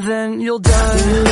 and then you'll die.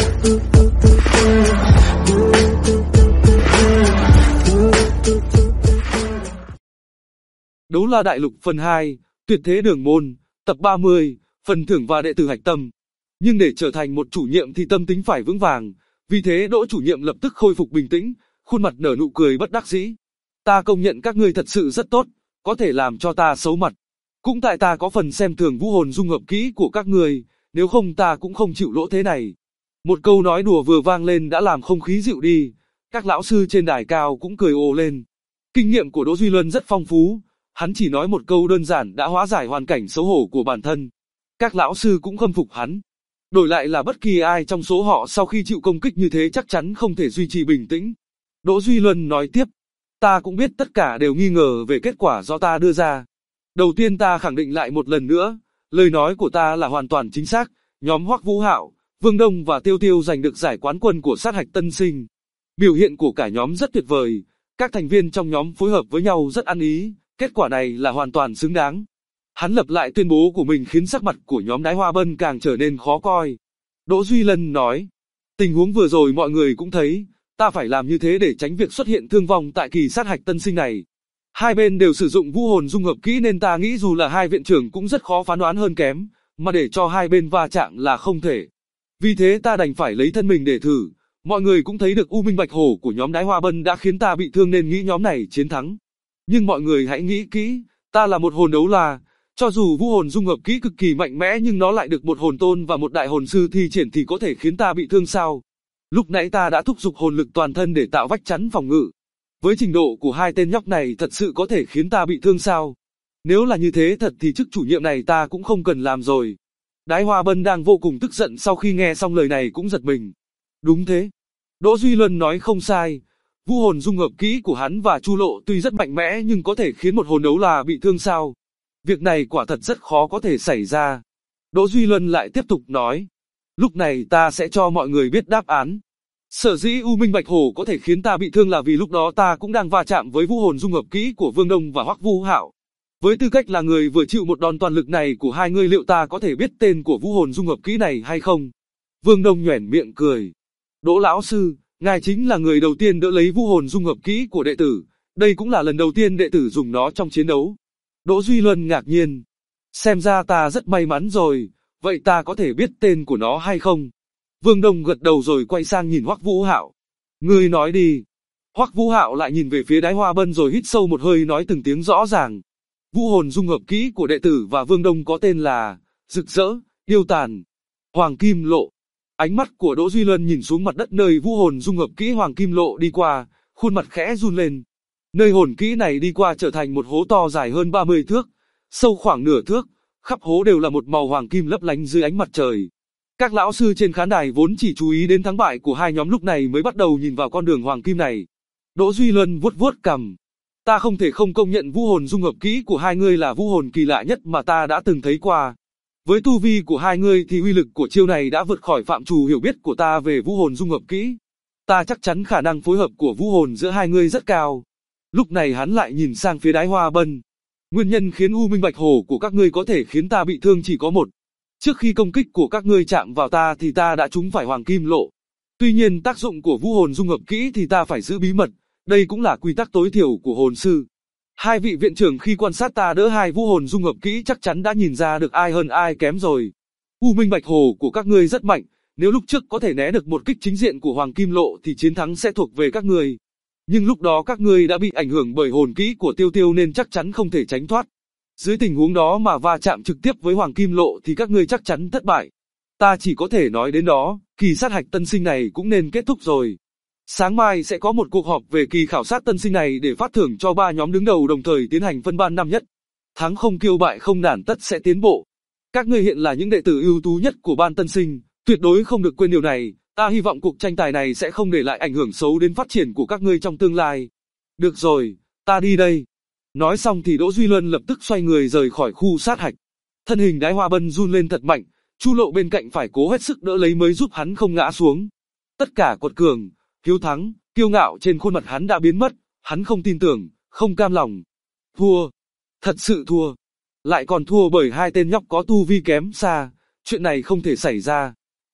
Đấu La Đại Lục phần 2, Tuyệt Thế Đường Môn, tập 30, phần thưởng và đệ tử hạch tâm. Nhưng để trở thành một chủ nhiệm thì tâm tính phải vững vàng, vì thế Đỗ chủ nhiệm lập tức khôi phục bình tĩnh, khuôn mặt nở nụ cười bất đắc dĩ. Ta công nhận các ngươi thật sự rất tốt, có thể làm cho ta xấu mặt. Cũng tại ta có phần xem thường vũ hồn dung hợp kỹ của các ngươi, nếu không ta cũng không chịu lỗ thế này. Một câu nói đùa vừa vang lên đã làm không khí dịu đi, các lão sư trên đài cao cũng cười ồ lên. Kinh nghiệm của Đỗ Duy Luân rất phong phú, hắn chỉ nói một câu đơn giản đã hóa giải hoàn cảnh xấu hổ của bản thân. Các lão sư cũng khâm phục hắn. Đổi lại là bất kỳ ai trong số họ sau khi chịu công kích như thế chắc chắn không thể duy trì bình tĩnh. Đỗ Duy Luân nói tiếp, ta cũng biết tất cả đều nghi ngờ về kết quả do ta đưa ra. Đầu tiên ta khẳng định lại một lần nữa, lời nói của ta là hoàn toàn chính xác, nhóm Hoắc Vũ Hạo, Vương Đông và Tiêu Tiêu giành được giải quán quân của sát hạch tân sinh. Biểu hiện của cả nhóm rất tuyệt vời, các thành viên trong nhóm phối hợp với nhau rất ăn ý, kết quả này là hoàn toàn xứng đáng. Hắn lập lại tuyên bố của mình khiến sắc mặt của nhóm Đái Hoa Bân càng trở nên khó coi. Đỗ Duy Luân nói, tình huống vừa rồi mọi người cũng thấy, ta phải làm như thế để tránh việc xuất hiện thương vong tại kỳ sát hạch tân sinh này. Hai bên đều sử dụng vũ hồn dung hợp kỹ nên ta nghĩ dù là hai viện trưởng cũng rất khó phán đoán hơn kém, mà để cho hai bên va chạm là không thể. Vì thế ta đành phải lấy thân mình để thử. Mọi người cũng thấy được U Minh Bạch Hổ của nhóm Đái Hoa Bân đã khiến ta bị thương nên nghĩ nhóm này chiến thắng. Nhưng mọi người hãy nghĩ kỹ, ta là một hồn đấu la, cho dù vũ hồn dung hợp kỹ cực kỳ mạnh mẽ nhưng nó lại được một hồn tôn và một đại hồn sư thi triển thì có thể khiến ta bị thương sao? Lúc nãy ta đã thúc giục hồn lực toàn thân để tạo vách chắn phòng ngự. Với trình độ của hai tên nhóc này thật sự có thể khiến ta bị thương sao? Nếu là như thế thật thì chức chủ nhiệm này ta cũng không cần làm rồi. Đái Hoa Bân đang vô cùng tức giận sau khi nghe xong lời này cũng giật mình. Đúng thế. Đỗ Duy Luân nói không sai. Vũ hồn dung hợp kỹ của hắn và Chu Lộ tuy rất mạnh mẽ nhưng có thể khiến một hồn đấu la bị thương sao? Việc này quả thật rất khó có thể xảy ra. Đỗ Duy Luân lại tiếp tục nói. Lúc này ta sẽ cho mọi người biết đáp án. Sở dĩ U Minh Bạch Hổ có thể khiến ta bị thương là vì lúc đó ta cũng đang va chạm với vũ hồn dung hợp kỹ của Vương Đông và Hoắc Vũ Hạo. Với tư cách là người vừa chịu một đòn toàn lực này của hai người liệu ta có thể biết tên của vũ hồn dung hợp kỹ này hay không? Vương Đông nhoẻn miệng cười. Đỗ lão sư, ngài chính là người đầu tiên đỡ lấy vũ hồn dung hợp kỹ của đệ tử, đây cũng là lần đầu tiên đệ tử dùng nó trong chiến đấu. Đỗ Duy Luân ngạc nhiên. Xem ra ta rất may mắn rồi, vậy ta có thể biết tên của nó hay không? Vương Đông gật đầu rồi quay sang nhìn Hoắc Vũ Hạo. Ngươi nói đi. Hoắc Vũ Hạo lại nhìn về phía Đái Hoa Bân rồi hít sâu một hơi nói từng tiếng rõ ràng. Vũ hồn dung hợp kỹ của đệ tử và Vương Đông có tên là Rực Rỡ, Yêu Tàn, Hoàng Kim Lộ. Ánh mắt của Đỗ Duy Luân nhìn xuống mặt đất nơi vũ hồn dung hợp kỹ Hoàng Kim Lộ đi qua, khuôn mặt khẽ run lên. Nơi hồn kỹ này đi qua trở thành một hố to dài hơn 30 thước, sâu khoảng nửa thước, khắp hố đều là một màu hoàng kim lấp lánh dưới ánh mặt trời. Các lão sư trên khán đài vốn chỉ chú ý đến thắng bại của hai nhóm lúc này mới bắt đầu nhìn vào con đường hoàng kim này. Đỗ Duy Luân vuốt vuốt cằm. Ta không thể không công nhận vũ hồn dung hợp kỹ của hai người là vũ hồn kỳ lạ nhất mà ta đã từng thấy qua. Với tu vi của hai người thì uy lực của chiêu này đã vượt khỏi phạm trù hiểu biết của ta về vũ hồn dung hợp kỹ. Ta chắc chắn khả năng phối hợp của vũ hồn giữa hai người rất cao. Lúc này hắn lại nhìn sang phía Đái Hoa Bân. Nguyên nhân khiến U Minh Bạch Hổ của các ngươi có thể khiến ta bị thương chỉ có một. Trước khi công kích của các ngươi chạm vào ta thì ta đã trúng phải Hoàng Kim Lộ. Tuy nhiên tác dụng của vũ hồn dung hợp kỹ thì ta phải giữ bí mật, đây cũng là quy tắc tối thiểu của hồn sư. Hai vị viện trưởng khi quan sát ta đỡ hai vũ hồn dung hợp kỹ chắc chắn đã nhìn ra được ai hơn ai kém rồi. U Minh Bạch Hổ của các ngươi rất mạnh, nếu lúc trước có thể né được một kích chính diện của Hoàng Kim Lộ thì chiến thắng sẽ thuộc về các ngươi. Nhưng lúc đó các ngươi đã bị ảnh hưởng bởi hồn kỹ của Tiêu Tiêu nên chắc chắn không thể tránh thoát. Dưới tình huống đó mà va chạm trực tiếp với Hoàng Kim Lộ thì các ngươi chắc chắn thất bại. Ta chỉ có thể nói đến đó, kỳ sát hạch tân sinh này cũng nên kết thúc rồi. Sáng mai sẽ có một cuộc họp về kỳ khảo sát tân sinh này để phát thưởng cho 3 nhóm đứng đầu đồng thời tiến hành phân ban năm nhất. Thắng không kiêu bại không nản tất sẽ tiến bộ. Các ngươi hiện là những đệ tử ưu tú nhất của ban tân sinh, tuyệt đối không được quên điều này. Ta hy vọng cuộc tranh tài này sẽ không để lại ảnh hưởng xấu đến phát triển của các ngươi trong tương lai. Được rồi, ta đi đây. Nói xong thì Đỗ Duy Luân lập tức xoay người rời khỏi khu sát hạch. Thân hình Đái Hoa Bân run lên thật mạnh, Chu Lộ bên cạnh phải cố hết sức đỡ lấy mới giúp hắn không ngã xuống. Tất cả quật cường, hiếu thắng, kiêu ngạo trên khuôn mặt hắn đã biến mất, hắn không tin tưởng, không cam lòng. Thua, thật sự thua. Lại còn thua bởi hai tên nhóc có tu vi kém xa, chuyện này không thể xảy ra.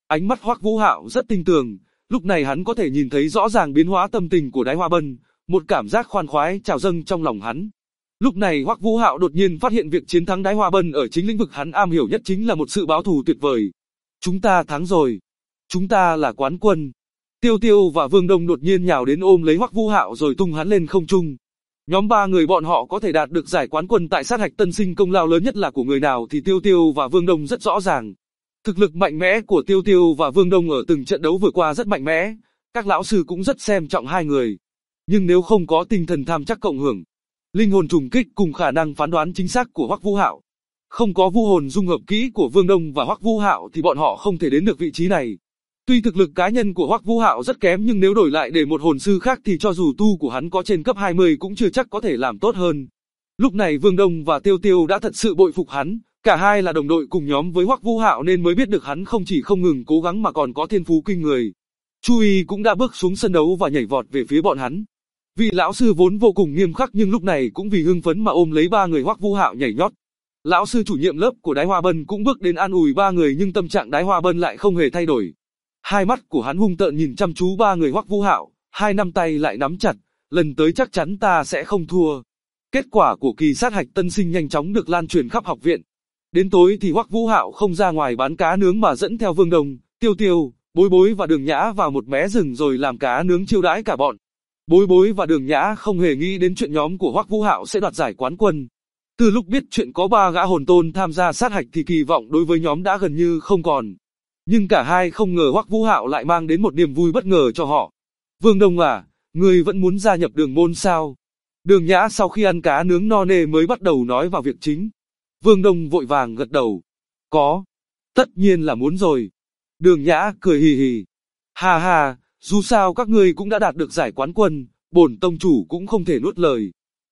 Ánh mắt Hoắc Vũ Hạo rất tinh tường, lúc này hắn có thể nhìn thấy rõ ràng biến hóa tâm tình của Đái Hoa Bân, một cảm giác khoan khoái trào dâng trong lòng hắn. Lúc này Hoắc Vũ Hạo đột nhiên phát hiện việc chiến thắng Đái Hoa Bân ở chính lĩnh vực hắn am hiểu nhất chính là một sự báo thù tuyệt vời. Chúng ta thắng rồi. Chúng ta là quán quân. Tiêu Tiêu và Vương Đông đột nhiên nhào đến ôm lấy Hoắc Vũ Hạo rồi tung hắn lên không trung. Nhóm ba người bọn họ có thể đạt được giải quán quân tại sát hạch tân sinh, công lao lớn nhất là của người nào thì Tiêu Tiêu và Vương Đông rất rõ ràng. Thực lực mạnh mẽ của Tiêu Tiêu và Vương Đông ở từng trận đấu vừa qua rất mạnh mẽ, các lão sư cũng rất xem trọng hai người. Nhưng nếu không có tinh thần tham chắc cộng hưởng, linh hồn trùng kích cùng khả năng phán đoán chính xác của Hoắc Vũ Hạo, không có vu hồn dung hợp kỹ của Vương Đông và Hoắc Vũ Hạo thì bọn họ không thể đến được vị trí này. Tuy thực lực cá nhân của Hoắc Vũ Hạo rất kém nhưng nếu đổi lại để một hồn sư khác thì cho dù tu của hắn có trên cấp 20 cũng chưa chắc có thể làm tốt hơn. Lúc này Vương Đông và Tiêu Tiêu đã thật sự bội phục hắn, cả hai là đồng đội cùng nhóm với Hoắc Vũ Hạo nên mới biết được hắn không chỉ không ngừng cố gắng mà còn có thiên phú kinh người. Chu Y cũng đã bước xuống sân đấu và nhảy vọt về phía bọn hắn. Vị lão sư vốn vô cùng nghiêm khắc nhưng lúc này cũng vì hưng phấn mà ôm lấy ba người Hoắc Vũ Hạo nhảy nhót. Lão sư chủ nhiệm lớp của Đái Hoa Bân cũng bước đến an ủi ba người nhưng tâm trạng Đái Hoa Bân lại không hề thay đổi. Hai mắt của hắn hung tợn nhìn chăm chú ba người Hoắc Vũ Hạo, hai nắm tay lại nắm chặt, lần tới chắc chắn ta sẽ không thua. Kết quả của kỳ sát hạch tân sinh nhanh chóng được lan truyền khắp học viện. Đến tối thì Hoắc Vũ Hạo không ra ngoài bán cá nướng mà dẫn theo Vương Đông, Tiêu Tiêu, Bối Bối và Đường Nhã vào một mé rừng rồi làm cá nướng chiêu đãi cả bọn. Bối Bối và Đường Nhã không hề nghĩ đến chuyện nhóm của Hoắc Vũ Hạo sẽ đoạt giải quán quân. Từ lúc biết chuyện có 3 gã hồn tôn tham gia sát hạch thì kỳ vọng đối với nhóm đã gần như không còn. Nhưng cả hai không ngờ Hoắc Vũ Hạo lại mang đến một niềm vui bất ngờ cho họ. Vương Đông à, ngươi vẫn muốn gia nhập Đường môn sao? Đường Nhã sau khi ăn cá nướng no nê mới bắt đầu nói vào việc chính. Vương Đông vội vàng gật đầu. Có. Tất nhiên là muốn rồi. Đường Nhã cười hì hì. Hà hà, dù sao các ngươi cũng đã đạt được giải quán quân, bổn tông chủ cũng không thể nuốt lời.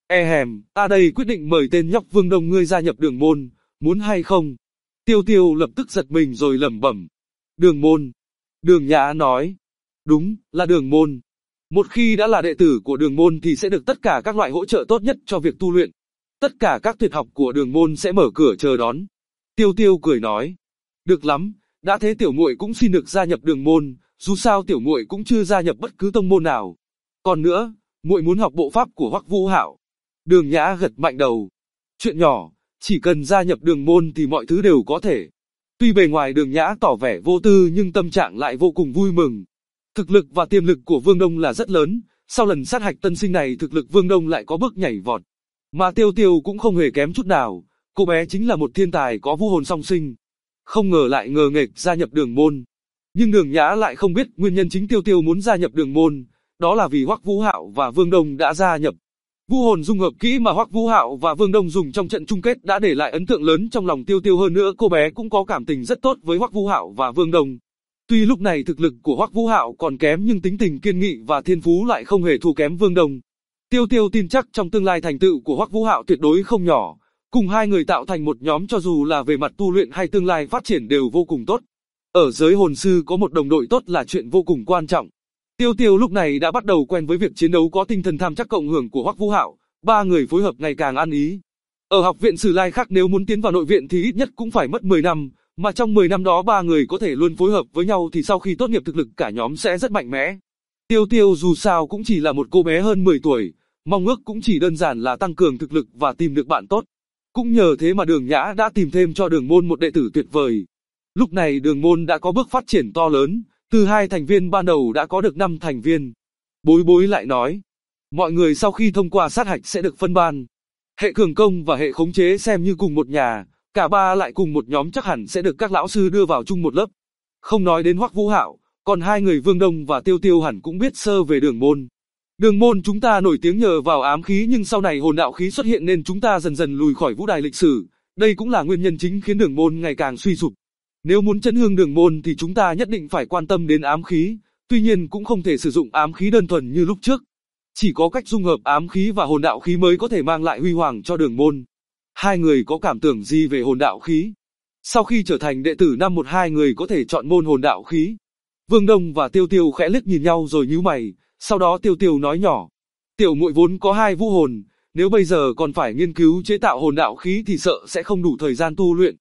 Ta đây quyết định mời tên nhóc Vương Đông ngươi gia nhập Đường môn, muốn hay không? Tiêu Tiêu lập tức giật mình rồi lẩm bẩm. Đường môn. Đường Nhã nói. Đúng, là Đường môn. Một khi đã là đệ tử của Đường môn thì sẽ được tất cả các loại hỗ trợ tốt nhất cho việc tu luyện. Tất cả các tuyệt học của Đường môn sẽ mở cửa chờ đón. Tiêu Tiêu cười nói. Được lắm, đã thế tiểu muội cũng xin được gia nhập Đường môn, dù sao tiểu muội cũng chưa gia nhập bất cứ tông môn nào. Còn nữa, muội muốn học bộ pháp của Hoắc Vũ Hạo. Đường Nhã gật mạnh đầu. Chuyện nhỏ, chỉ cần gia nhập Đường môn thì mọi thứ đều có thể. Tuy bề ngoài Đường Nhã tỏ vẻ vô tư nhưng tâm trạng lại vô cùng vui mừng. Thực lực và tiềm lực của Vương Đông là rất lớn, sau lần sát hạch tân sinh này thực lực Vương Đông lại có bước nhảy vọt. Mà Tiêu Tiêu cũng không hề kém chút nào, cô bé chính là một thiên tài có vũ hồn song sinh. Không ngờ lại ngờ nghệch gia nhập Đường môn. Nhưng Đường Nhã lại không biết nguyên nhân chính Tiêu Tiêu muốn gia nhập Đường môn, đó là vì Hoắc Vũ Hạo và Vương Đông đã gia nhập. Vũ hồn dung hợp kỹ mà Hoắc Vũ Hạo và Vương Đông dùng trong trận chung kết đã để lại ấn tượng lớn trong lòng Tiêu Tiêu, hơn nữa cô bé cũng có cảm tình rất tốt với Hoắc Vũ Hạo và Vương Đông. Tuy lúc này thực lực của Hoắc Vũ Hạo còn kém nhưng tính tình kiên nghị và thiên phú lại không hề thua kém Vương Đông. Tiêu Tiêu tin chắc trong tương lai thành tựu của Hoắc Vũ Hạo tuyệt đối không nhỏ, cùng hai người tạo thành một nhóm cho dù là về mặt tu luyện hay tương lai phát triển đều vô cùng tốt. Ở giới hồn sư có một đồng đội tốt là chuyện vô cùng quan trọng. Tiêu Tiêu lúc này đã bắt đầu quen với việc chiến đấu có tinh thần tham chắc cộng hưởng của Hoắc Vũ Hạo, ba người phối hợp ngày càng ăn ý. Ở học viện Sử Lai khác nếu muốn tiến vào nội viện thì ít nhất cũng phải mất 10 năm, mà trong 10 năm đó ba người có thể luôn phối hợp với nhau thì sau khi tốt nghiệp thực lực cả nhóm sẽ rất mạnh mẽ. Tiêu Tiêu dù sao cũng chỉ là một cô bé hơn 10 tuổi, mong ước cũng chỉ đơn giản là tăng cường thực lực và tìm được bạn tốt. Cũng nhờ thế mà Đường Nhã đã tìm thêm cho Đường môn một đệ tử tuyệt vời. Lúc này Đường môn đã có bước phát triển to lớn, từ 2 thành viên ban đầu đã có được 5 thành viên. Bối Bối lại nói, mọi người sau khi thông qua sát hạch sẽ được phân ban. Hệ cường công và hệ khống chế xem như cùng một nhà, cả ba lại cùng một nhóm chắc hẳn sẽ được các lão sư đưa vào chung một lớp. Không nói đến Hoắc Vũ Hạo, còn hai người Vương Đông và Tiêu Tiêu hẳn cũng biết sơ về Đường môn. Đường môn chúng ta nổi tiếng nhờ vào ám khí nhưng sau này hồn đạo khí xuất hiện nên chúng ta dần dần lùi khỏi vũ đài lịch sử. Đây cũng là nguyên nhân chính khiến Đường môn ngày càng suy sụp. Nếu muốn chấn hưng Đường môn thì chúng ta nhất định phải quan tâm đến ám khí, tuy nhiên cũng không thể sử dụng ám khí đơn thuần như lúc trước. Chỉ có cách dung hợp ám khí và hồn đạo khí mới có thể mang lại huy hoàng cho Đường môn. Hai người có cảm tưởng gì về hồn đạo khí? Sau khi trở thành đệ tử năm 1 hai người có thể chọn môn hồn đạo khí. Vương Đông và Tiêu Tiêu khẽ liếc nhìn nhau rồi nhíu mày, sau đó Tiêu Tiêu nói nhỏ. Tiểu muội vốn có 2 vũ hồn, nếu bây giờ còn phải nghiên cứu chế tạo hồn đạo khí thì sợ sẽ không đủ thời gian tu luyện.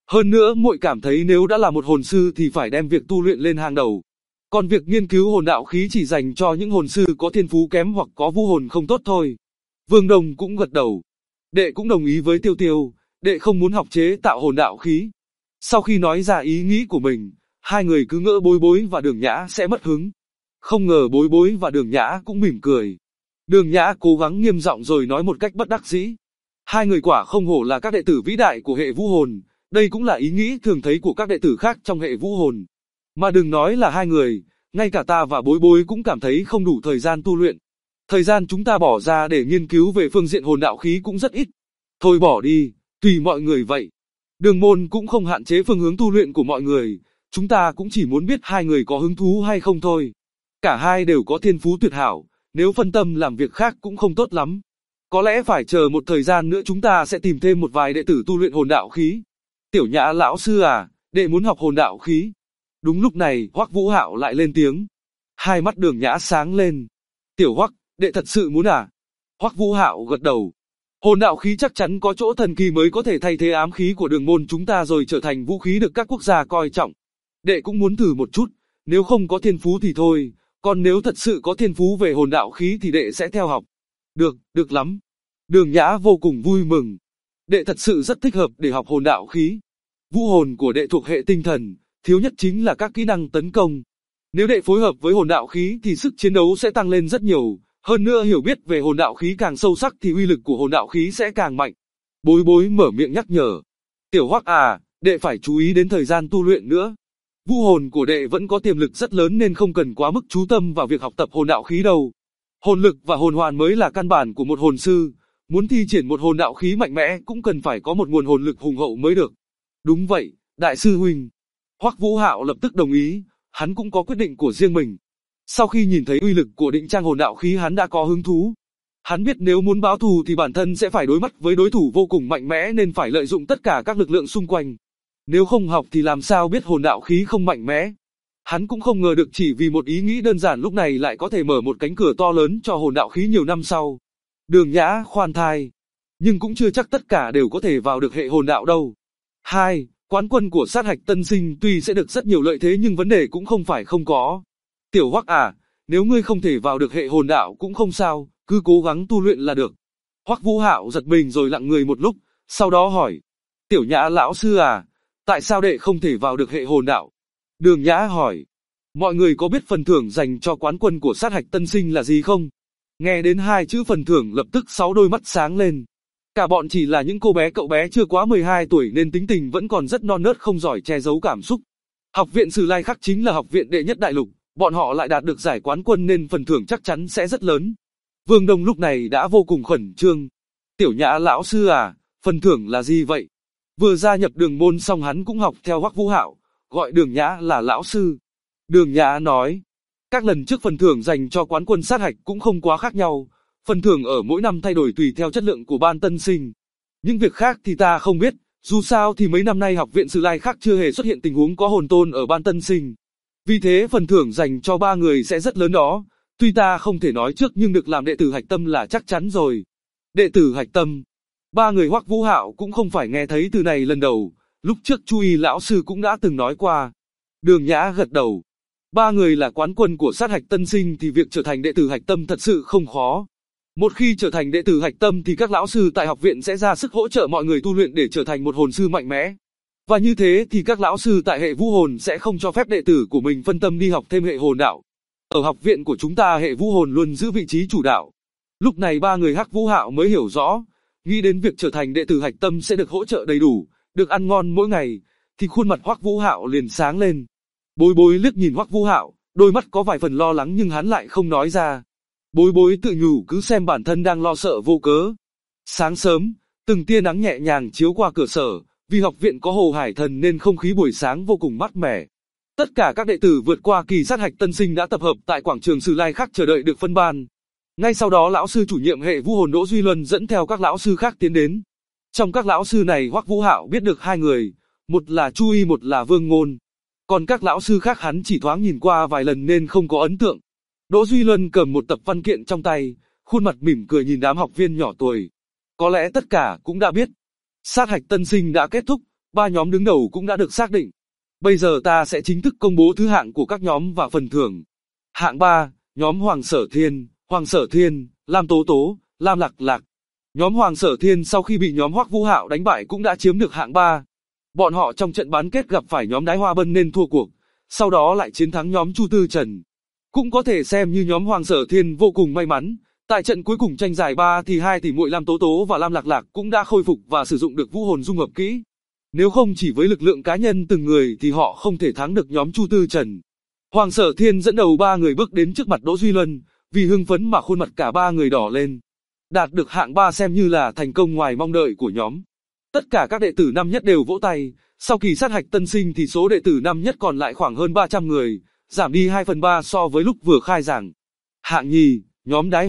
Hơn nữa muội cảm thấy nếu đã là một hồn sư thì phải đem việc tu luyện lên hàng đầu. Còn việc nghiên cứu hồn đạo khí chỉ dành cho những hồn sư có thiên phú kém hoặc có vũ hồn không tốt thôi. Vương Đông cũng gật đầu. Đệ cũng đồng ý với Tiêu Tiêu, đệ không muốn học chế tạo hồn đạo khí. Sau khi nói ra ý nghĩ của mình, hai người cứ ngỡ Bối Bối và Đường Nhã sẽ mất hứng. Không ngờ Bối Bối và Đường Nhã cũng mỉm cười. Đường Nhã cố gắng nghiêm giọng rồi nói một cách bất đắc dĩ. Hai người quả không hổ là các đệ tử vĩ đại của hệ vũ hồn, đây cũng là ý nghĩ thường thấy của các đệ tử khác trong hệ vũ hồn. Mà đừng nói là hai người, ngay cả ta và Bối Bối cũng cảm thấy không đủ thời gian tu luyện. Thời gian chúng ta bỏ ra để nghiên cứu về phương diện hồn đạo khí cũng rất ít. Thôi bỏ đi, tùy mọi người vậy. Đường môn cũng không hạn chế phương hướng tu luyện của mọi người, chúng ta cũng chỉ muốn biết hai người có hứng thú hay không thôi. Cả hai đều có thiên phú tuyệt hảo, nếu phân tâm làm việc khác cũng không tốt lắm. Có lẽ phải chờ một thời gian nữa chúng ta sẽ tìm thêm một vài đệ tử tu luyện hồn đạo khí. Tiểu Nhã lão sư à, đệ muốn học hồn đạo khí. Đúng lúc này, Hoắc Vũ Hạo lại lên tiếng. Hai mắt Đường Nhã sáng lên. Tiểu Hoắc, đệ thật sự muốn à? Hoắc Vũ Hạo gật đầu. Hồn đạo khí chắc chắn có chỗ thần kỳ mới có thể thay thế ám khí của đường môn chúng ta rồi trở thành vũ khí được các quốc gia coi trọng. Đệ cũng muốn thử một chút, nếu không có thiên phú thì thôi, còn nếu thật sự có thiên phú về hồn đạo khí thì đệ sẽ theo học. Được lắm. Đường Nhã vô cùng vui mừng. Đệ thật sự rất thích hợp để học hồn đạo khí. Vũ hồn của đệ thuộc hệ tinh thần, thiếu nhất chính là các kỹ năng tấn công. Nếu đệ phối hợp với hồn đạo khí thì sức chiến đấu sẽ tăng lên rất nhiều. Hơn nữa hiểu biết về hồn đạo khí càng sâu sắc thì uy lực của hồn đạo khí sẽ càng mạnh. Bối Bối mở miệng nhắc nhở. Tiểu Hoắc à, đệ phải chú ý đến thời gian tu luyện nữa. Vũ hồn của đệ vẫn có tiềm lực rất lớn nên không cần quá mức chú tâm vào việc học tập hồn đạo khí đâu. Hồn lực và hồn hoàn mới là căn bản của một hồn sư. Muốn thi triển một hồn đạo khí mạnh mẽ cũng cần phải có một nguồn hồn lực hùng hậu mới được. Đúng vậy, đại sư huynh. Hoắc Vũ Hạo lập tức đồng ý, hắn cũng có quyết định của riêng mình. Sau khi nhìn thấy uy lực của định trang hồn đạo khí hắn đã có hứng thú. Hắn biết nếu muốn báo thù thì bản thân sẽ phải đối mặt với đối thủ vô cùng mạnh mẽ nên phải lợi dụng tất cả các lực lượng xung quanh. Nếu không học thì làm sao biết hồn đạo khí không mạnh mẽ. Hắn cũng không ngờ được chỉ vì một ý nghĩ đơn giản lúc này lại có thể mở một cánh cửa to lớn cho hồn đạo khí nhiều năm sau. Đường Nhã khoan thai. Nhưng cũng chưa chắc tất cả đều có thể vào được hệ hồn đạo đâu. 2. Quán quân của sát hạch tân sinh tuy sẽ được rất nhiều lợi thế nhưng vấn đề cũng không phải không có. Tiểu Hoắc à, nếu ngươi không thể vào được hệ hồn đạo cũng không sao, cứ cố gắng tu luyện là được. Hoắc Vũ Hạo giật mình rồi lặng người một lúc, sau đó hỏi. Tiểu Nhã lão sư à, tại sao đệ không thể vào được hệ hồn đạo? Đường Nhã hỏi. Mọi người có biết phần thưởng dành cho quán quân của sát hạch tân sinh là gì không? Nghe đến hai chữ phần thưởng lập tức 6 đôi mắt sáng lên. Cả bọn chỉ là những cô bé cậu bé chưa quá 12 tuổi nên tính tình vẫn còn rất non nớt không giỏi che giấu cảm xúc. Học viện Sử Lai Khắc chính là học viện đệ nhất đại lục, bọn họ lại đạt được giải quán quân nên phần thưởng chắc chắn sẽ rất lớn. Vương Đông lúc này đã vô cùng khẩn trương. Tiểu Nhã lão sư à, phần thưởng là gì vậy? Vừa gia nhập đường môn xong hắn cũng học theo Hoắc Vũ Hạo, gọi Đường Nhã là lão sư. Đường Nhã nói, các lần trước phần thưởng dành cho quán quân sát hạch cũng không quá khác nhau, phần thưởng ở mỗi năm thay đổi tùy theo chất lượng của ban tân sinh. Những việc khác thì ta không biết, dù sao thì mấy năm nay học viện Sử Lai Khắc chưa hề xuất hiện tình huống có hồn tôn ở ban tân sinh. Vì thế phần thưởng dành cho 3 người sẽ rất lớn đó, tuy ta không thể nói trước nhưng được làm đệ tử hạch tâm là chắc chắn rồi. Đệ tử hạch tâm. 3 người Hoắc Vũ Hạo cũng không phải nghe thấy từ này lần đầu, lúc trước Chu Y lão sư cũng đã từng nói qua. Đường Nhã gật đầu. 3 người là quán quân của sát hạch tân sinh thì việc trở thành đệ tử hạch tâm thật sự không khó. Một khi trở thành đệ tử hạch tâm thì các lão sư tại học viện sẽ ra sức hỗ trợ mọi người tu luyện để trở thành một hồn sư mạnh mẽ. Và như thế thì các lão sư tại hệ vũ hồn sẽ không cho phép đệ tử của mình phân tâm đi học thêm hệ hồn đạo. Ở học viện của chúng ta hệ vũ hồn luôn giữ vị trí chủ đạo. Lúc này 3 người Hắc Vũ Hạo mới hiểu rõ, nghĩ đến việc trở thành đệ tử hạch tâm sẽ được hỗ trợ đầy đủ, được ăn ngon mỗi ngày, thì khuôn mặt Hoắc Vũ Hạo liền sáng lên. Bối Bối liếc nhìn Hoắc Vũ Hạo, đôi mắt có vài phần lo lắng nhưng hắn lại không nói ra. Bối Bối tự nhủ cứ xem bản thân đang lo sợ vô cớ. Sáng sớm, từng tia nắng nhẹ nhàng chiếu qua cửa sở, vì học viện có hồ hải thần nên không khí buổi sáng vô cùng mát mẻ. Tất cả các đệ tử vượt qua kỳ sát hạch tân sinh đã tập hợp tại quảng trường Sử Lai Khắc chờ đợi được phân ban. Ngay sau đó lão sư chủ nhiệm hệ vũ hồn Đỗ Duy Luân dẫn theo các lão sư khác tiến đến. Trong các lão sư này Hoắc Vũ Hạo biết được 2 người, một là Chu Y một là Vương Ngôn. Còn các lão sư khác hắn chỉ thoáng nhìn qua vài lần nên không có ấn tượng. Đỗ Duy Luân cầm một tập văn kiện trong tay, khuôn mặt mỉm cười nhìn đám học viên nhỏ tuổi. Có lẽ tất cả cũng đã biết. Sát hạch tân sinh đã kết thúc, ba nhóm đứng đầu cũng đã được xác định. Bây giờ ta sẽ chính thức công bố thứ hạng của các nhóm và phần thưởng. Hạng 3, nhóm Hoàng Sở Thiên, Lam Tố Tố, Lam Lạc Lạc. Nhóm Hoàng Sở Thiên sau khi bị nhóm Hoắc Vũ Hạo đánh bại cũng đã chiếm được hạng 3. Bọn họ trong trận bán kết gặp phải nhóm Đái Hoa Bân nên thua cuộc, sau đó lại chiến thắng nhóm Chu Tư Trần. Cũng có thể xem như nhóm Hoàng Sở Thiên vô cùng may mắn. Tại trận cuối cùng tranh giải 3 thì hai tỷ muội Lam Tố Tố và Lam Lạc Lạc cũng đã khôi phục và sử dụng được vũ hồn dung hợp kỹ. Nếu không chỉ với lực lượng cá nhân từng người thì họ không thể thắng được nhóm Chu Tư Trần. Hoàng Sở Thiên dẫn đầu ba người bước đến trước mặt Đỗ Duy Luân, vì hưng phấn mà khuôn mặt cả ba người đỏ lên. Đạt được hạng 3 xem như là thành công ngoài mong đợi của nhóm. Tất cả các đệ tử năm nhất đều vỗ tay, sau kỳ sát hạch tân sinh thì số đệ tử năm nhất còn lại khoảng hơn 300 người, giảm đi 2/3 so với lúc vừa khai giảng. Hạng nhì, nhóm Đái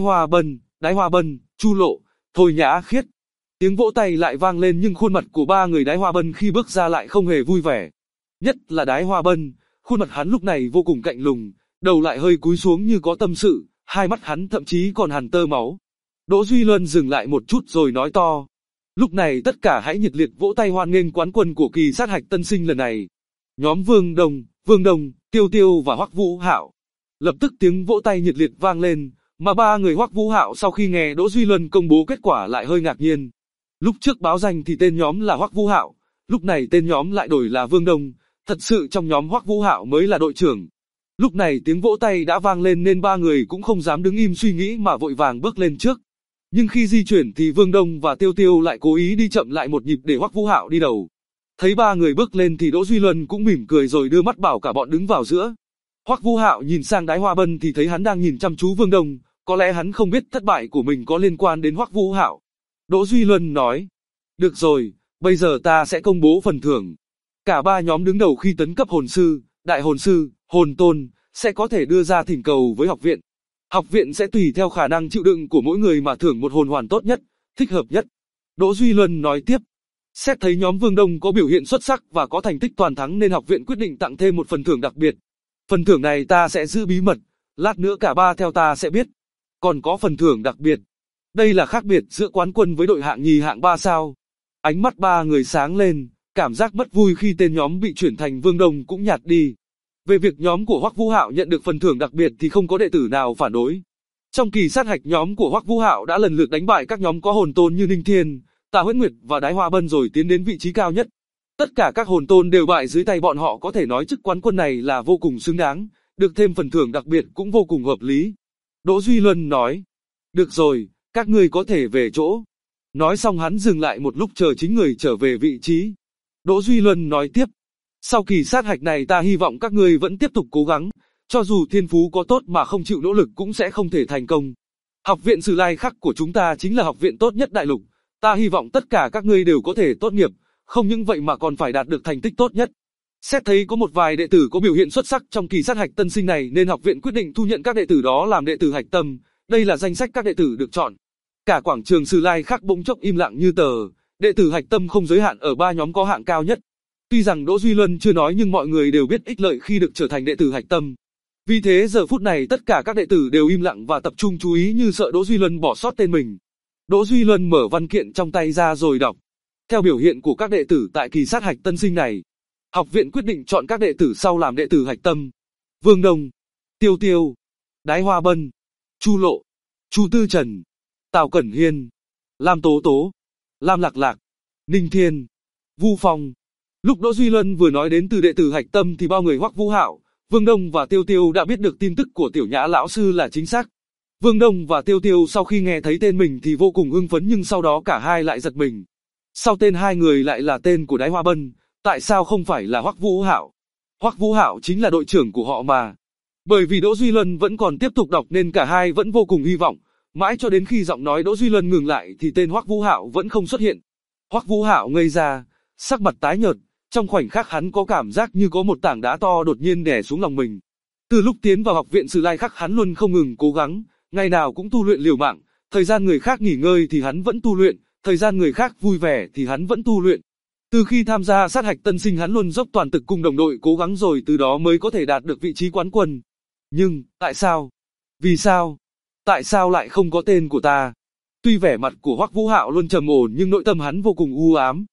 Hoa Bân, Chu Lộ, Thôi Nhã Khiết. Tiếng vỗ tay lại vang lên nhưng khuôn mặt của ba người Đái Hoa Bân khi bước ra lại không hề vui vẻ. Nhất là Đái Hoa Bân, khuôn mặt hắn lúc này vô cùng lạnh lùng, đầu lại hơi cúi xuống như có tâm sự, hai mắt hắn thậm chí còn hằn tơ máu. Đỗ Duy Luân dừng lại một chút rồi nói to. Lúc này tất cả hãy nhiệt liệt vỗ tay hoan nghênh quán quân của kỳ sát hạch tân sinh lần này. Nhóm Vương Đông, Tiêu Tiêu và Hoắc Vũ Hạo. Lập tức tiếng vỗ tay nhiệt liệt vang lên, mà ba người Hoắc Vũ Hạo sau khi nghe Đỗ Duy Luân công bố kết quả lại hơi ngạc nhiên. Lúc trước báo danh thì tên nhóm là Hoắc Vũ Hạo, lúc này tên nhóm lại đổi là Vương Đông, thật sự trong nhóm Hoắc Vũ Hạo mới là đội trưởng. Lúc này tiếng vỗ tay đã vang lên nên ba người cũng không dám đứng im suy nghĩ mà vội vàng bước lên trước. Nhưng khi di chuyển thì Vương Đông và Tiêu Tiêu lại cố ý đi chậm lại một nhịp để Hoắc Vũ Hạo đi đầu. Thấy ba người bước lên thì Đỗ Duy Luân cũng mỉm cười rồi đưa mắt bảo cả bọn đứng vào giữa. Hoắc Vũ Hạo nhìn sang Đái Hoa Bân thì thấy hắn đang nhìn chăm chú Vương Đông, có lẽ hắn không biết thất bại của mình có liên quan đến Hoắc Vũ Hạo. Đỗ Duy Luân nói, được rồi, bây giờ ta sẽ công bố phần thưởng. Cả ba nhóm đứng đầu khi tấn cấp hồn sư, đại hồn sư, hồn tôn, sẽ có thể đưa ra thỉnh cầu với học viện. Học viện sẽ tùy theo khả năng chịu đựng của mỗi người mà thưởng một hồn hoàn tốt nhất, thích hợp nhất. Đỗ Duy Luân nói tiếp, xét thấy nhóm Vương Đông có biểu hiện xuất sắc và có thành tích toàn thắng nên học viện quyết định tặng thêm một phần thưởng đặc biệt. Phần thưởng này ta sẽ giữ bí mật, lát nữa cả ba theo ta sẽ biết. Còn có phần thưởng đặc biệt. Đây là khác biệt giữa quán quân với đội hạng nhì hạng 3 sao. Ánh mắt ba người sáng lên, cảm giác mất vui khi tên nhóm bị chuyển thành Vương Đông cũng nhạt đi. Về việc nhóm của Hoắc Vũ Hạo nhận được phần thưởng đặc biệt thì không có đệ tử nào phản đối. Trong kỳ sát hạch nhóm của Hoắc Vũ Hạo đã lần lượt đánh bại các nhóm có hồn tôn như Ninh Thiên, Tạ Huyễn Nguyệt và Đái Hoa Bân rồi tiến đến vị trí cao nhất. Tất cả các hồn tôn đều bại dưới tay bọn họ, có thể nói chức quán quân này là vô cùng xứng đáng, được thêm phần thưởng đặc biệt cũng vô cùng hợp lý. Đỗ Duy Luân nói, được rồi, các ngươi có thể về chỗ. Nói xong hắn dừng lại một lúc chờ chính người trở về vị trí. Đỗ Duy Luân nói tiếp, sau kỳ sát hạch này ta hy vọng các ngươi vẫn tiếp tục cố gắng, cho dù thiên phú có tốt mà không chịu nỗ lực cũng sẽ không thể thành công. Học viện Sử Lai Khắc của chúng ta chính là học viện tốt nhất đại lục, ta hy vọng tất cả các ngươi đều có thể tốt nghiệp, không những vậy mà còn phải đạt được thành tích tốt nhất. Xét thấy có một vài đệ tử có biểu hiện xuất sắc trong kỳ sát hạch tân sinh này nên học viện quyết định thu nhận các đệ tử đó làm đệ tử hạch tâm, đây là danh sách các đệ tử được chọn. Cả quảng trường Sử Lai Khắc bỗng chốc im lặng như tờ, đệ tử hạch tâm không giới hạn ở ba nhóm có hạng cao nhất. Tuy rằng Đỗ Duy Luân chưa nói nhưng mọi người đều biết ích lợi khi được trở thành đệ tử hạch tâm. Vì thế giờ phút này tất cả các đệ tử đều im lặng và tập trung chú ý như sợ Đỗ Duy Luân bỏ sót tên mình. Đỗ Duy Luân mở văn kiện trong tay ra rồi đọc. Theo biểu hiện của các đệ tử tại kỳ sát hạch tân sinh này, học viện quyết định chọn các đệ tử sau làm đệ tử hạch tâm. Vương Đông, Tiêu Tiêu, Đái Hoa Bân, Chu Lộ, Chu Tư Trần, Tào Cẩn Hiên, Lam Tố Tố, Lam Lạc Lạc, Ninh Thiên, Vu Phong. Lúc Đỗ Duy Luân vừa nói đến từ đệ tử hạch tâm thì bao người Hoắc Vũ Hạo, Vương Đông và Tiêu Tiêu đã biết được tin tức của Tiểu Nhã lão sư là chính xác. Vương Đông và Tiêu Tiêu sau khi nghe thấy tên mình thì vô cùng hưng phấn nhưng sau đó cả hai lại giật mình. Sau tên hai người lại là tên của Đái Hoa Bân, tại sao không phải là Hoắc Vũ Hạo? Hoắc Vũ Hạo chính là đội trưởng của họ mà. Bởi vì Đỗ Duy Luân vẫn còn tiếp tục đọc nên cả hai vẫn vô cùng hy vọng, mãi cho đến khi giọng nói Đỗ Duy Luân ngừng lại thì tên Hoắc Vũ Hạo vẫn không xuất hiện. Hoắc Vũ Hạo ngây ra, sắc mặt tái nhợt, trong khoảnh khắc hắn có cảm giác như có một tảng đá to đột nhiên đè xuống lòng mình. Từ lúc tiến vào học viện Sử Lai Khắc hắn luôn không ngừng cố gắng, ngày nào cũng tu luyện liều mạng, thời gian người khác nghỉ ngơi thì hắn vẫn tu luyện, thời gian người khác vui vẻ thì hắn vẫn tu luyện. Từ khi tham gia sát hạch tân sinh hắn luôn dốc toàn lực cùng đồng đội cố gắng rồi từ đó mới có thể đạt được vị trí quán quân. Nhưng, tại sao? Vì sao? Tại sao lại không có tên của ta? Tuy vẻ mặt của Hoắc Vũ Hạo luôn trầm ổn nhưng nội tâm hắn vô cùng u ám.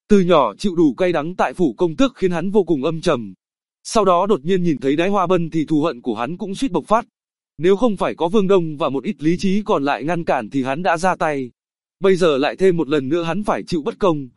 Từ nhỏ chịu đủ cay đắng tại phủ công tước khiến hắn vô cùng âm trầm. Sau đó đột nhiên nhìn thấy Đái Hoa Bân thì thù hận của hắn cũng suýt bộc phát. Nếu không phải có Vương Đông và một ít lý trí còn lại ngăn cản thì hắn đã ra tay. Bây giờ lại thêm một lần nữa hắn phải chịu bất công.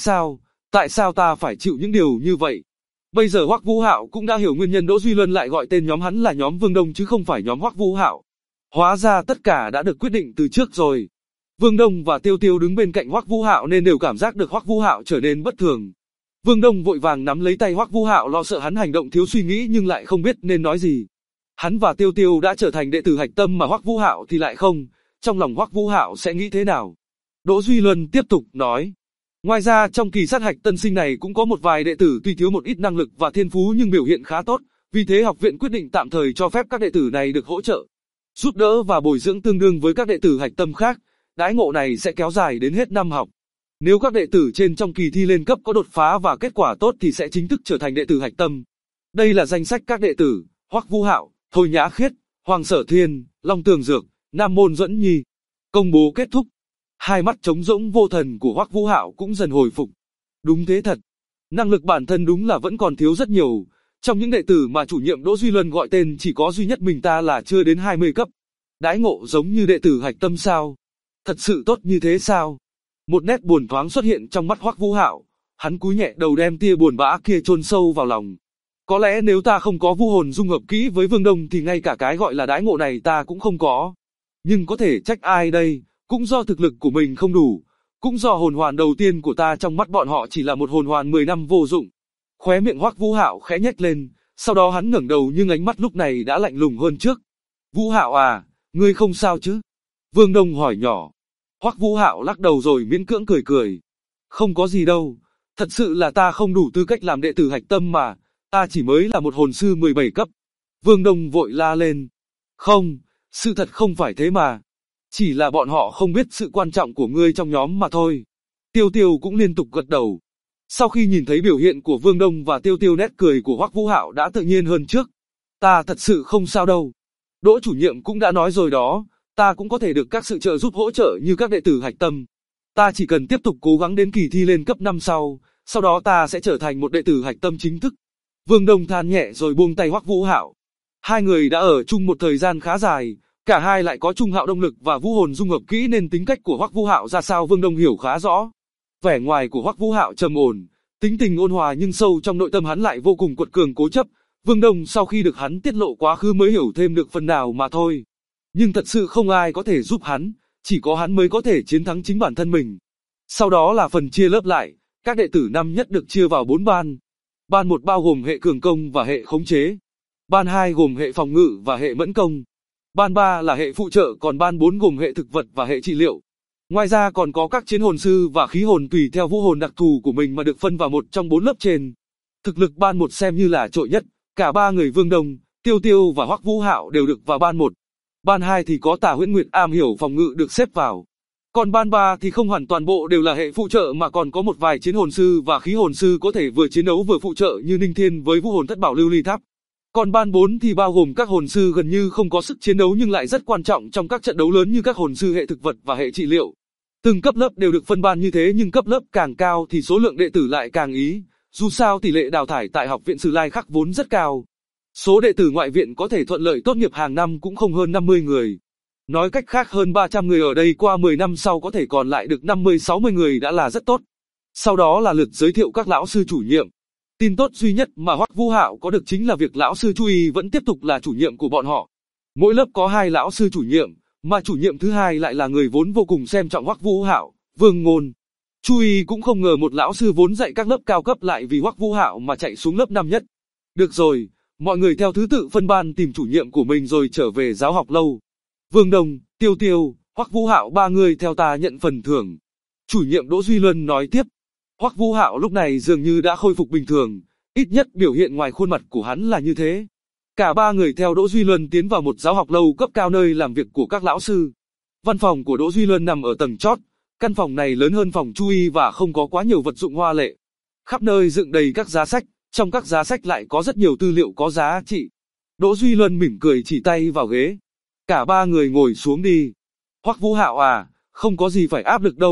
Tại sao ta phải chịu những điều như vậy? Bây giờ Hoắc Vũ Hạo cũng đã hiểu nguyên nhân Đỗ Duy Luân lại gọi tên nhóm hắn là nhóm Vương Đông chứ không phải nhóm Hoắc Vũ Hạo. Hóa ra tất cả đã được quyết định từ trước rồi. Vương Đông và Tiêu Tiêu đứng bên cạnh Hoắc Vũ Hạo nên đều cảm giác được Hoắc Vũ Hạo trở nên bất thường. Vương Đông vội vàng nắm lấy tay Hoắc Vũ Hạo lo sợ hắn hành động thiếu suy nghĩ nhưng lại không biết nên nói gì. Hắn và Tiêu Tiêu đã trở thành đệ tử hạch tâm mà Hoắc Vũ Hạo thì lại không, trong lòng Hoắc Vũ Hạo sẽ nghĩ thế nào? Đỗ Duy Luân tiếp tục nói. Ngoài ra trong kỳ sát hạch tân sinh này cũng có một vài đệ tử tuy thiếu một ít năng lực và thiên phú nhưng biểu hiện khá tốt, vì thế học viện quyết định tạm thời cho phép các đệ tử này được hỗ trợ, giúp đỡ và bồi dưỡng tương đương với các đệ tử hạch tâm khác. Đãi ngộ này sẽ kéo dài đến hết năm học. Nếu các đệ tử trên trong kỳ thi lên cấp có đột phá và kết quả tốt thì sẽ chính thức trở thành đệ tử hạch tâm. Đây là danh sách các đệ tử: Hoắc Vũ Hạo, Thôi Nhã Khiết, Hoàng Sở Thiên, Long Tường Dược, Nam Môn Duẫn Nhi. Công bố kết thúc. Hai mắt trống rỗng vô thần của Hoắc Vũ Hạo cũng dần hồi phục. Đúng thế thật. Năng lực bản thân đúng là vẫn còn thiếu rất nhiều. Trong những đệ tử mà chủ nhiệm Đỗ Duy Luân gọi tên chỉ có duy nhất mình ta là chưa đến 20 cấp. Đãi ngộ giống như đệ tử hạch tâm sao? Thật sự tốt như thế sao? Một nét buồn thoáng xuất hiện trong mắt Hoắc Vũ Hạo, hắn cúi nhẹ đầu đem tia buồn bã kia chôn sâu vào lòng. Có lẽ nếu ta không có vu hồn dung hợp kỹ với Vương Đông thì ngay cả cái gọi là đãi ngộ này ta cũng không có. Nhưng có thể trách ai đây? Cũng do thực lực của mình không đủ, cũng do hồn hoàn đầu tiên của ta trong mắt bọn họ chỉ là một hồn hoàn 10 năm vô dụng. Khóe miệng Hoắc Vũ Hạo khẽ nhếch lên, sau đó hắn ngẩng đầu nhưng ánh mắt lúc này đã lạnh lùng hơn trước. Vũ Hạo à, ngươi không sao chứ? Vương Đông hỏi nhỏ. Hoắc Vũ Hạo lắc đầu rồi miễn cưỡng cười cười. Không có gì đâu, thật sự là ta không đủ tư cách làm đệ tử hạch tâm mà, ta chỉ mới là một hồn sư 17 cấp. Vương Đông vội la lên. Không, sự thật không phải thế mà. Chỉ là bọn họ không biết sự quan trọng của ngươi trong nhóm mà thôi. Tiêu Tiêu cũng liên tục gật đầu. Sau khi nhìn thấy biểu hiện của Vương Đông và Tiêu Tiêu, nét cười của Hoắc Vũ Hạo đã tự nhiên hơn trước. Ta thật sự không sao đâu. Đỗ chủ nhiệm cũng đã nói rồi đó, ta cũng có thể được các sự trợ giúp hỗ trợ như các đệ tử hạch tâm. Ta chỉ cần tiếp tục cố gắng đến kỳ thi lên cấp 5 sau đó ta sẽ trở thành một đệ tử hạch tâm chính thức. Vương Đông than nhẹ rồi buông tay Hoắc Vũ Hạo. Hai người đã ở chung một thời gian khá dài, cả hai lại có chung hạo động lực và vũ hồn dung hợp kỹ nên tính cách của Hoắc Vũ Hạo ra sao Vương Đông hiểu khá rõ. Vẻ ngoài của Hoắc Vũ Hạo trầm ổn, tính tình ôn hòa nhưng sâu trong nội tâm hắn lại vô cùng quật cường cố chấp. Vương Đông sau khi được hắn tiết lộ quá khứ mới hiểu thêm được phần nào mà thôi. Nhưng thật sự không ai có thể giúp hắn, chỉ có hắn mới có thể chiến thắng chính bản thân mình. Sau đó là phần chia lớp lại, các đệ tử năm nhất được chia vào 4 ban. Ban 1 bao gồm hệ cường công và hệ khống chế. Ban 2 gồm hệ phòng ngự và hệ mẫn công. Ban 3 là hệ phụ trợ, còn ban 4 gồm hệ thực vật và hệ trị liệu. Ngoài ra còn có các chiến hồn sư và khí hồn tùy theo vũ hồn đặc thù của mình mà được phân vào một trong 4 lớp trên. Thực lực ban 1 xem như là trội nhất, cả ba người Vương Đông, Tiêu Tiêu và Hoắc Vũ Hạo đều được vào ban 1. Ban 2 thì có Tả Huyễn Nguyệt am hiểu phòng ngự được xếp vào. Còn ban 3 thì không hẳn toàn bộ đều là hệ phụ trợ mà còn có một vài chiến hồn sư và khí hồn sư có thể vừa chiến đấu vừa phụ trợ như Ninh Thiên với vũ hồn thất bảo lưu ly tháp. Còn ban 4 thì bao gồm các hồn sư gần như không có sức chiến đấu nhưng lại rất quan trọng trong các trận đấu lớn như các hồn sư hệ thực vật và hệ trị liệu. Từng cấp lớp đều được phân ban như thế nhưng cấp lớp càng cao thì số lượng đệ tử lại càng ý, dù sao tỷ lệ đào thải tại học viện Sử Lai Khắc vốn rất cao. Số đệ tử ngoại viện có thể thuận lợi tốt nghiệp hàng năm cũng không hơn 50 người. Nói cách khác hơn 300 người ở đây qua 10 năm sau có thể còn lại được 50-60 người đã là rất tốt. Sau đó là lượt giới thiệu các lão sư chủ nhiệm. Tin tốt duy nhất mà Hoắc Vũ Hạo có được chính là việc lão sư Chu Y vẫn tiếp tục là chủ nhiệm của bọn họ. Mỗi lớp có 2 lão sư chủ nhiệm, mà chủ nhiệm thứ hai lại là người vốn vô cùng xem trọng Hoắc Vũ Hạo, Vương Ngôn. Chu Y cũng không ngờ một lão sư vốn dạy các lớp cao cấp lại vì Hoắc Vũ Hạo mà chạy xuống lớp năm nhất. Được rồi, mọi người theo thứ tự phân ban tìm chủ nhiệm của mình rồi trở về giáo học lâu. Vương Đông, Tiêu Tiêu, Hoắc Vũ Hạo ba người theo ta nhận phần thưởng. Chủ nhiệm Đỗ Duy Luân nói tiếp. Hoắc Vũ Hạo lúc này dường như đã khôi phục bình thường, ít nhất biểu hiện ngoài khuôn mặt của hắn là như thế. Cả ba người theo Đỗ Duy Luân tiến vào một giáo học lâu cấp cao nơi làm việc của các lão sư. Văn phòng của Đỗ Duy Luân nằm ở tầng chót, căn phòng này lớn hơn phòng Chu Y và không có quá nhiều vật dụng hoa lệ. Khắp nơi dựng đầy các giá sách, trong các giá sách lại có rất nhiều tư liệu có giá trị. Đỗ Duy Luân mỉm cười chỉ tay vào ghế. Cả ba người ngồi xuống đi. Hoắc Vũ Hạo à, không có gì phải áp lực đâu,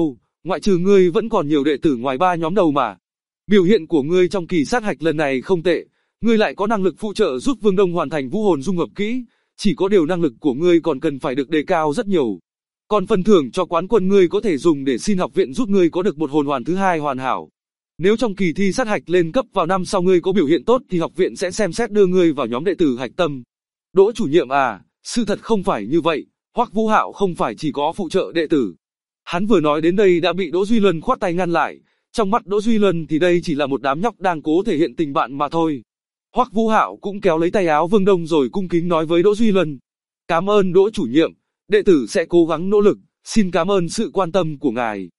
ngoại trừ ngươi vẫn còn nhiều đệ tử ngoài ba nhóm đầu mà. Biểu hiện của ngươi trong kỳ sát hạch lần này không tệ, ngươi lại có năng lực phụ trợ giúp Vương Đông hoàn thành vũ hồn dung hợp kỹ, chỉ có điều năng lực của ngươi còn cần phải được đề cao rất nhiều. Còn phần thưởng cho quán quân ngươi có thể dùng để xin học viện giúp ngươi có được một hồn hoàn thứ hai hoàn hảo. Nếu trong kỳ thi sát hạch lên cấp vào năm sau ngươi có biểu hiện tốt thì học viện sẽ xem xét đưa ngươi vào nhóm đệ tử hạch tâm. Đỗ chủ nhiệm à, sự thật không phải như vậy, Hoắc Vũ Hạo không phải chỉ có phụ trợ đệ tử. Hắn vừa nói đến đây đã bị Đỗ Duy Luân khoát tay ngăn lại, trong mắt Đỗ Duy Luân thì đây chỉ là một đám nhóc đang cố thể hiện tình bạn mà thôi. Hoắc Vũ Hạo cũng kéo lấy tay áo Vương Đông rồi cung kính nói với Đỗ Duy Luân. Cảm ơn Đỗ chủ nhiệm, đệ tử sẽ cố gắng nỗ lực, xin cảm ơn sự quan tâm của ngài.